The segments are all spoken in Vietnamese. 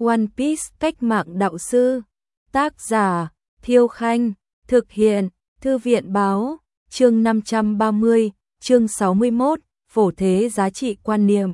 One Piece cách mạng đạo sư. Tác giả Thiêu Khanh. Thực hiện Thư viện Báo. Chương 530, chương 61, phổ thế giá trị quan niệm.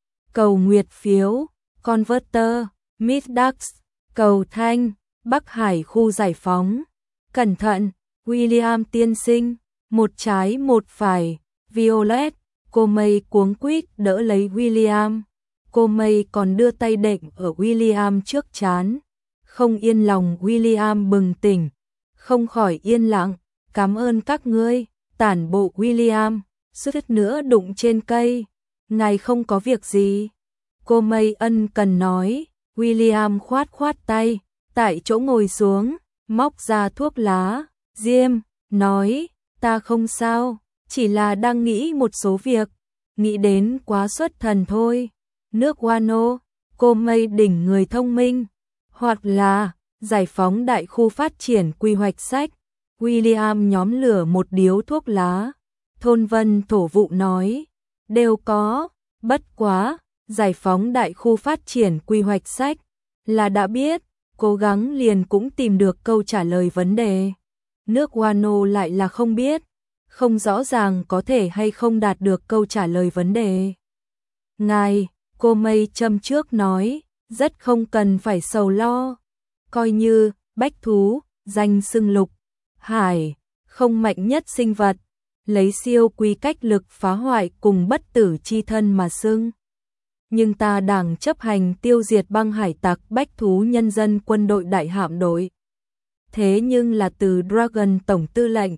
Cầu nguyệt phiếu, Converter, Middax, cầu thanh, Bắc Hải khu giải phóng. Cẩn thận, William tiên sinh, một trái một phải, Violet. Cô Mây cuống quýt đỡ lấy William. Cô Mây còn đưa tay đệm ở William trước trán. Không yên lòng William bừng tỉnh, không khỏi yên lặng. Cảm ơn các ngươi. Tản bộ William, suýt nữa đụng trên cây. Ngài không có việc gì. Cô Mây ân cần nói. William khoát khoát tay, tại chỗ ngồi xuống, móc ra thuốc lá, diêm, nói, ta không sao, chỉ là đang nghĩ một số việc, nghĩ đến quá xuất thần thôi. Nước Wano, cô Mây đỉnh người thông minh, hoặc là giải phóng đại khu phát triển quy hoạch sách. William nhóm lửa một điếu thuốc lá. Thôn Vân Thổ Vụ nói, đều có, bất quá, giải phóng đại khu phát triển quy hoạch sách, là đã biết, cố gắng liền cũng tìm được câu trả lời vấn đề. Nước Wano lại là không biết, không rõ ràng có thể hay không đạt được câu trả lời vấn đề. Ngài, cô Mây châm trước nói, rất không cần phải sầu lo, coi như, bách thú, danh xưng lục, hải, không mạnh nhất sinh vật, lấy siêu quy cách lực phá hoại cùng bất tử chi thân mà xưng. Nhưng ta đang chấp hành tiêu diệt băng hải tặc bách thú nhân dân quân đội đại hạm đội. Thế nhưng là từ Dragon tổng tư lệnh,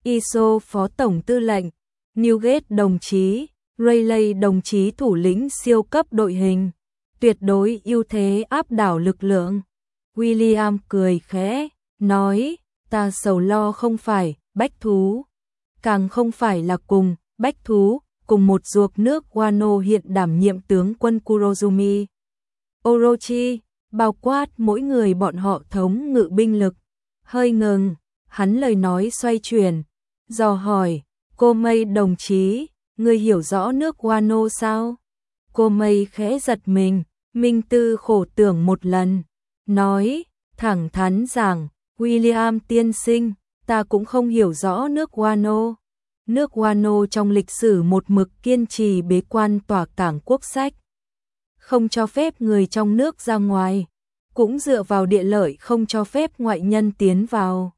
Iso phó tổng tư lệnh, Newgate đồng chí, Rayleigh đồng chí thủ lĩnh siêu cấp đội hình, tuyệt đối ưu thế áp đảo lực lượng. William cười khẽ, nói, ta sầu lo không phải bách thú, càng không phải là cùng bách thú, cùng một ruột nước Wano hiện đảm nhiệm tướng quân Kurozumi Orochi, bao quát mỗi người bọn họ thống ngự binh lực. Hơi ngừng, hắn lời nói xoay chuyển, dò hỏi, cô Mây đồng chí, ngươi hiểu rõ nước Wano sao? Cô Mây khẽ giật mình, minh tư khổ tưởng một lần, nói, thẳng thắn rằng, William tiên sinh, ta cũng không hiểu rõ nước Wano. Nước Wano trong lịch sử một mực kiên trì bế quan tỏa cảng quốc sách, không cho phép người trong nước ra ngoài, cũng dựa vào địa lợi không cho phép ngoại nhân tiến vào.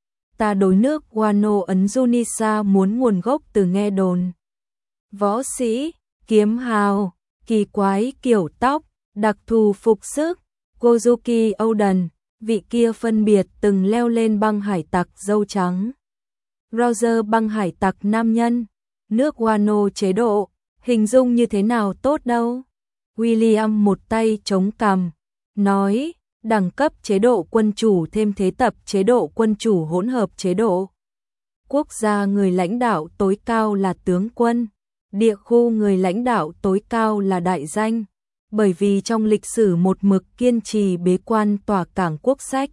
Ta đối nước Wano ấn Junisa muốn nguồn gốc từ nghe đồn. Võ sĩ, kiếm hào, kỳ quái kiểu tóc, đặc thù phục sức, Gozuki Oden, vị kia phân biệt từng leo lên băng hải tặc dâu trắng. Roger băng hải tặc nam nhân, nước Wano chế độ, hình dung như thế nào tốt đâu. William một tay chống cằm, nói, đẳng cấp chế độ quân chủ thêm thế tập chế độ quân chủ hỗn hợp chế độ. Quốc gia người lãnh đạo tối cao là tướng quân, địa khu người lãnh đạo tối cao là đại danh, bởi vì trong lịch sử một mực kiên trì bế quan tỏa cảng quốc sách,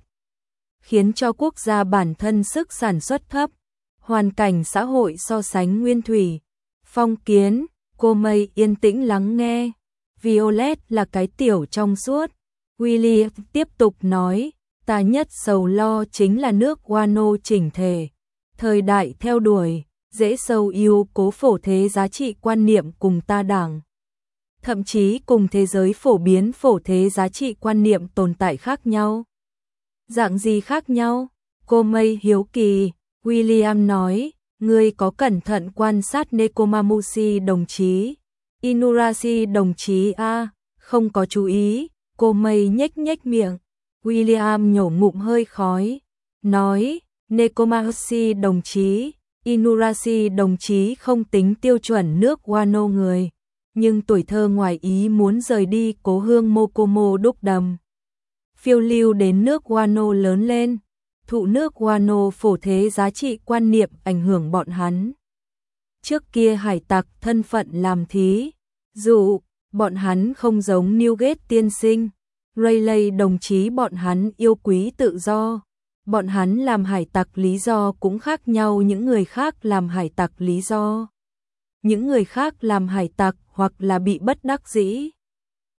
khiến cho quốc gia bản thân sức sản xuất thấp, hoàn cảnh xã hội so sánh nguyên thủy. Phong kiến, cô Mây yên tĩnh lắng nghe. Violet là cái tiểu trong suốt. William tiếp tục nói, ta nhất sầu lo chính là nước Wano chỉnh thể. Thời đại theo đuổi, dễ sâu yêu cố phổ thế giá trị quan niệm cùng ta đảng. Thậm chí cùng thế giới phổ biến phổ thế giá trị quan niệm tồn tại khác nhau. Dạng gì khác nhau? Cô Mây hiếu kỳ. William nói, ngươi có cẩn thận quan sát Nekomamushi đồng chí, Inurashi đồng chí a? Không có chú ý. Cô Mây nhếch nhếch miệng. William nhổ ngụm hơi khói, nói, Nekomamushi đồng chí, Inurashi đồng chí không tính tiêu chuẩn nước Wano người, nhưng tuổi thơ ngoài ý muốn rời đi cố hương Mokomo đúc đầm, phiêu lưu đến nước Wano lớn lên. Thụ nước Wano phổ thế giá trị quan niệm ảnh hưởng bọn hắn. Trước kia hải tặc thân phận làm thí dụ, bọn hắn không giống Newgate tiên sinh, Rayleigh đồng chí bọn hắn yêu quý tự do. Bọn hắn làm hải tặc lý do cũng khác nhau những người khác làm hải tặc lý do. Những người khác làm hải tặc hoặc là bị bất đắc dĩ,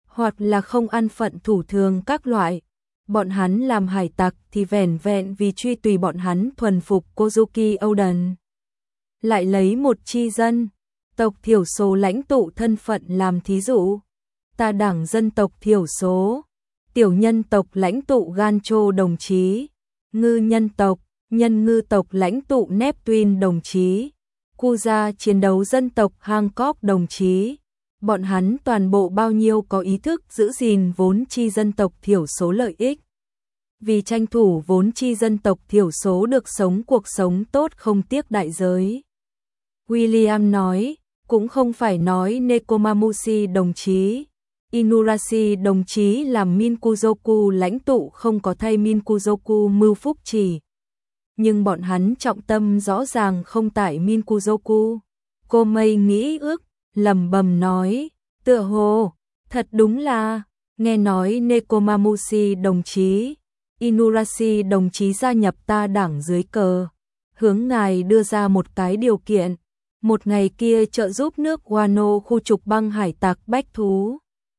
hoặc là không ăn phận thủ thường các loại. Bọn hắn làm hải tặc thì vẻn vẹn vì truy tùy bọn hắn thuần phục Kozuki Oden. Lại lấy một chi dân, tộc thiểu số lãnh tụ thân phận làm thí dụ. Ta đảng dân tộc thiểu số, tiểu nhân tộc lãnh tụ Gancho đồng chí, ngư nhân tộc, nhân ngư tộc lãnh tụ Neptune đồng chí, Kuja chiến đấu dân tộc Hancock đồng chí. Bọn hắn toàn bộ bao nhiêu có ý thức giữ gìn vốn chi dân tộc thiểu số lợi ích. Vì tranh thủ vốn chi dân tộc thiểu số được sống cuộc sống tốt không tiếc đại giới. William nói, cũng không phải nói Nekomamushi đồng chí, Inurashi đồng chí làm Minkuzoku lãnh tụ không có thay Minkuzoku mưu phúc chỉ. Nhưng bọn hắn trọng tâm rõ ràng không tại Minkuzoku. Cô Mây nghĩ ước, lẩm bẩm nói, tựa hồ, thật đúng là, nghe nói Nekomamushi đồng chí, Inurashi đồng chí gia nhập ta đảng dưới cờ. Hướng ngài đưa ra một cái điều kiện, một ngày kia trợ giúp nước Wano khu trục băng hải tặc bách thú.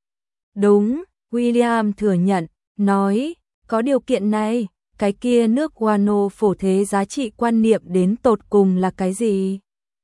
Đúng, William thừa nhận, nói, có điều kiện này, cái kia nước Wano phổ thế giá trị quan niệm đến tột cùng là cái gì?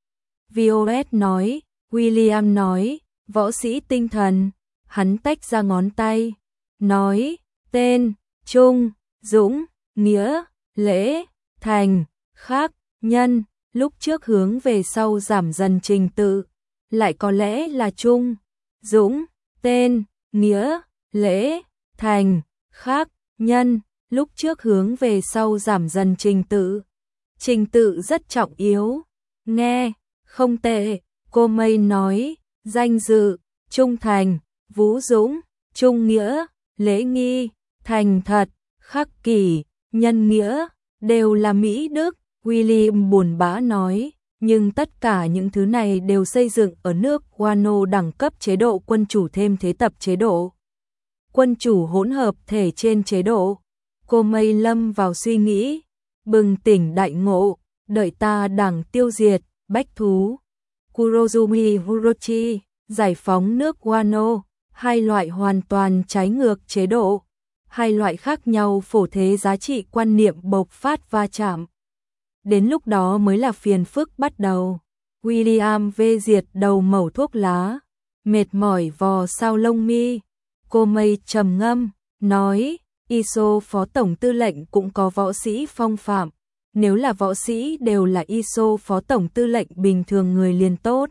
Violet nói, William nói, võ sĩ tinh thần, hắn tách ra ngón tay, nói, tên, trung, dũng, nghĩa, lễ, thành, khác, nhân, lúc trước hướng về sau giảm dần trình tự, lại có lẽ là trung, dũng, tên, nghĩa, lễ, thành, khác, nhân, lúc trước hướng về sau giảm dần trình tự. Trình tự rất trọng yếu, nghe, không tệ, cô Mây nói, danh dự, trung thành, vũ dũng, trung nghĩa, lễ nghi, thành thật, khắc kỷ, nhân nghĩa, đều là Mỹ Đức, William buồn bã nói, nhưng tất cả những thứ này đều xây dựng ở nước Wano đẳng cấp chế độ quân chủ thêm thế tập chế độ. Quân chủ hỗn hợp thể trên chế độ. Cô Mây lâm vào suy nghĩ, bừng tỉnh đại ngộ, đợi ta đảng tiêu diệt, bách thú. Kurozumi Hurochi, giải phóng nước Wano, hai loại hoàn toàn trái ngược chế độ, hai loại khác nhau phổ thế giá trị quan niệm bộc phát va chạm. Đến lúc đó mới là phiền phức bắt đầu. William vê diệt đầu mẩu thuốc lá, mệt mỏi vò sau lông mi. Cô Mây trầm ngâm, nói, ISO phó tổng tư lệnh cũng có võ sĩ phong phạm. Nếu là võ sĩ đều là ISO phó tổng tư lệnh bình thường người liền tốt.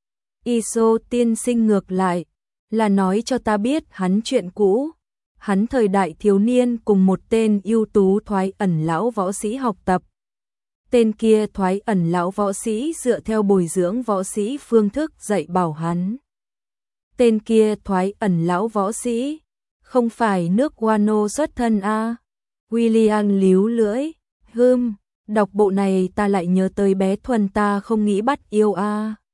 ISO tiên sinh ngược lại, là nói cho ta biết hắn chuyện cũ. Hắn thời đại thiếu niên cùng một tên ưu tú thoái ẩn lão võ sĩ học tập. Tên kia thoái ẩn lão võ sĩ dựa theo bồi dưỡng võ sĩ phương thức dạy bảo hắn. Tên kia thoái ẩn lão võ sĩ, không phải nước Wano xuất thân a? William líu lưỡi, đọc bộ này ta lại nhớ tới bé Thuần ta không nghĩ bắt yêu a.